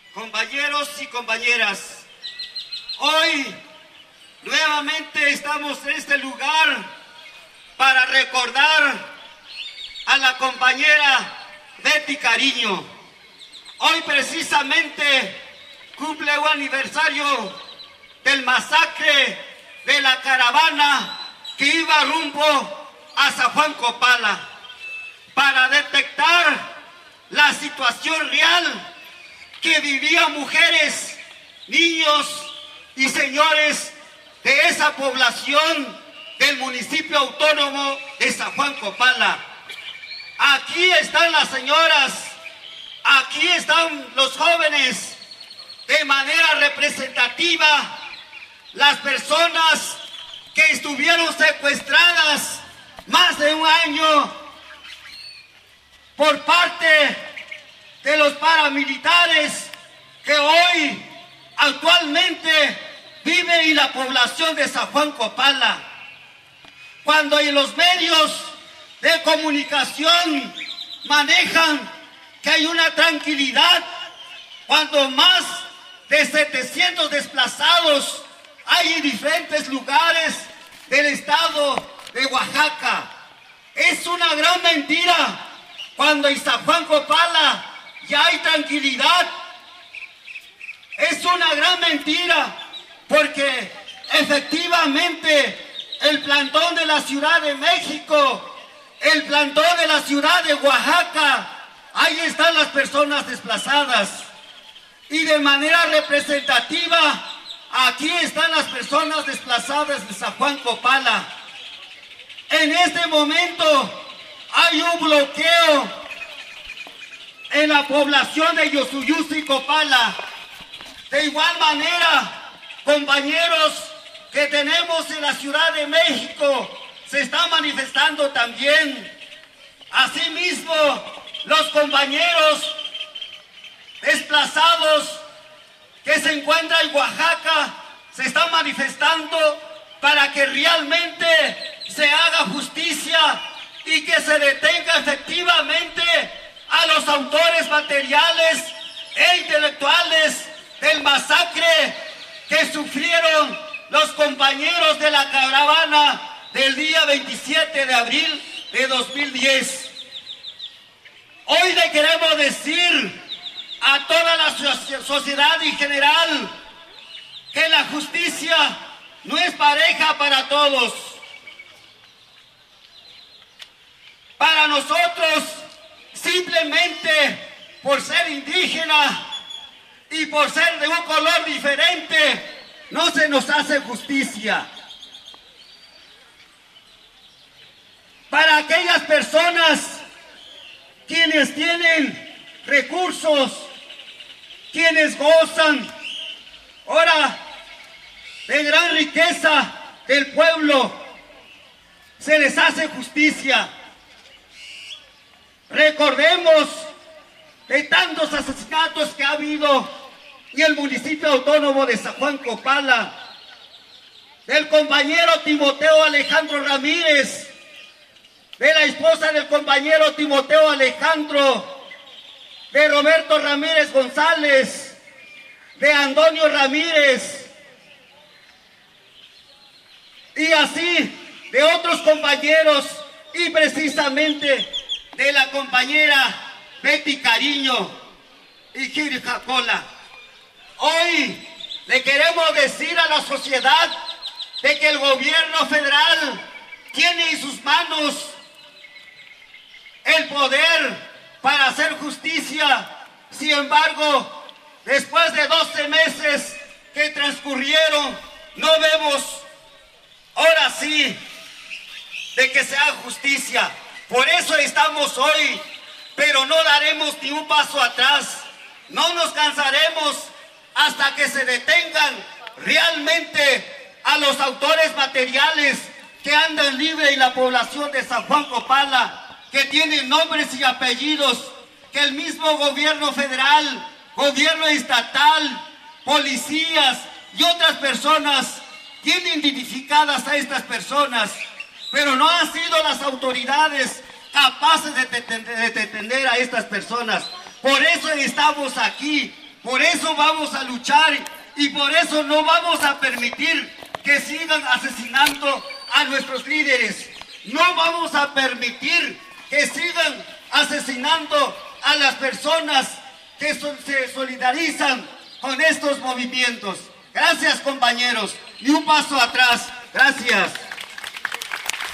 compañeros y compañeras, hoy nuevamente estamos en este lugar para recordar a la compañera Betty Cariño. Hoy precisamente cumple un aniversario del masacre de la caravana que iba rumbo a San Juan Copala, para detectar la situación real que vivían mujeres, niños y señores de esa población del municipio autónomo de San Juan Copala. Aquí están las señoras, aquí están los jóvenes, de manera representativa, las personas que estuvieron secuestradas más de un año por parte de los paramilitares que hoy actualmente viven en la población de San Juan Copala. Cuando en los medios de comunicación manejan que hay una tranquilidad, cuando más de 700 desplazados hay en diferentes lugares del estado de Oaxaca. Es una gran mentira. Cuando en San Juan Copala ya hay tranquilidad, es una gran mentira, porque efectivamente el plantón de la Ciudad de México, el plantón de la ciudad de Oaxaca, ahí están las personas desplazadas. Y de manera representativa, aquí están las personas desplazadas de San Juan Copala. En este momento hay un bloqueo en la población de Yosuyusi y Copala. De igual manera, compañeros que tenemos en la Ciudad de México se están manifestando también. Asimismo, los compañeros desplazados que se encuentran en Oaxaca se están manifestando para que realmente se haga justicia y que se detenga efectivamente a los autores materiales e intelectuales del masacre que sufrieron los compañeros de la caravana del día 27 de abril de 2010. Hoy le queremos decir a toda la sociedad en general que la justicia no es pareja para todos. Para nosotros, simplemente por ser indígena y por ser de un color diferente, no se nos hace justicia. Para aquellas personas quienes tienen recursos, quienes gozan ahora de gran riqueza del pueblo, se les hace justicia. Recordemos de tantos asesinatos que ha habido en el municipio autónomo de San Juan Copala, del compañero Timoteo Alejandro Ramírez, de la esposa del compañero Timoteo Alejandro, de Roberto Ramírez González, de Antonio Ramírez, y así de otros compañeros, y precisamente de la compañera Betty Cariño y Jirijacola. Hoy le queremos decir a la sociedad de que el gobierno federal tiene en sus manos el poder para hacer justicia. Sin embargo, después de 12 meses que transcurrieron, no vemos ahora sí de que se haga justicia. Por eso estamos hoy, pero no daremos ni un paso atrás. No nos cansaremos hasta que se detengan realmente a los autores materiales que andan libres en la población de San Juan Copala, que tienen nombres y apellidos, que el mismo gobierno federal, gobierno estatal, policías y otras personas tienen identificadas a estas personas, pero no han sido las autoridades capaces de detener a estas personas. Por eso estamos aquí, Por eso vamos a luchar y por eso no vamos a permitir que sigan asesinando a nuestros líderes. No vamos a permitir que sigan asesinando a las personas que se solidarizan con estos movimientos. Gracias, compañeros. Y un paso atrás. Gracias.